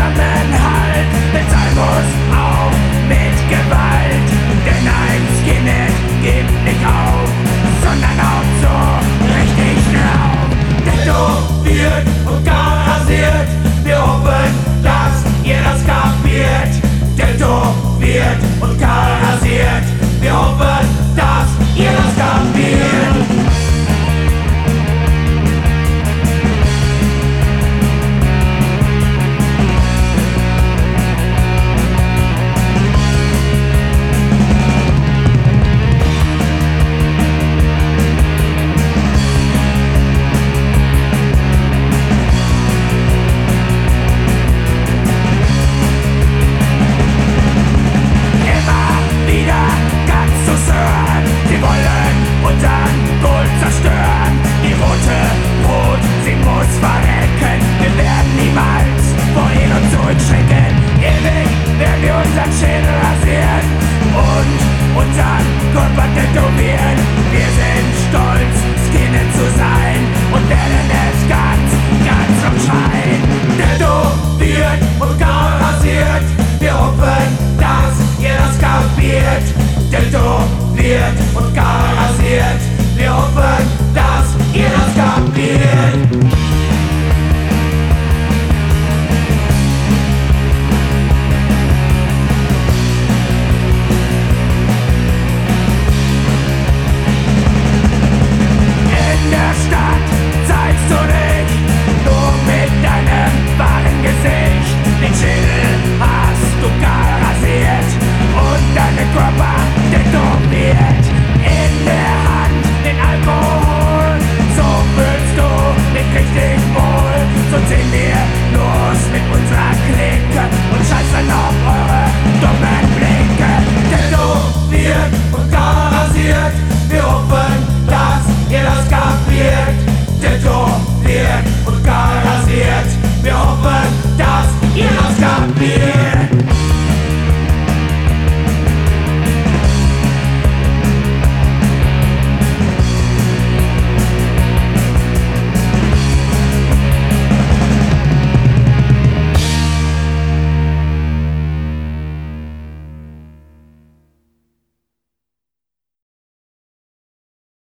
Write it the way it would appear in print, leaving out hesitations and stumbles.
Zusammenhalt. Bezahlen muss auch mit Gewalt, denn ein Skinhead gibt nicht auf, sondern auch so richtig drauf. Tätowiert und gar rasiert, wir hoffen, dass ihr das kapiert. Tätowiert und gar rasiert, wir hoffen, dass ihr das kapiert. Sie wollen unseren Gold zerstören. Die rote Brot, sie muss verrecken. Wir werden niemals vor ihnen zurückschrecken. Ewig werden wir unseren Schädel rasieren und unseren Körper tätowieren. Wir sind stolz, Skinhead zu sein und werden es ganz umschreien. Tätowiert und gar rasiert, wir hoffen, dass ihr das kapiert. Tätowiert und gar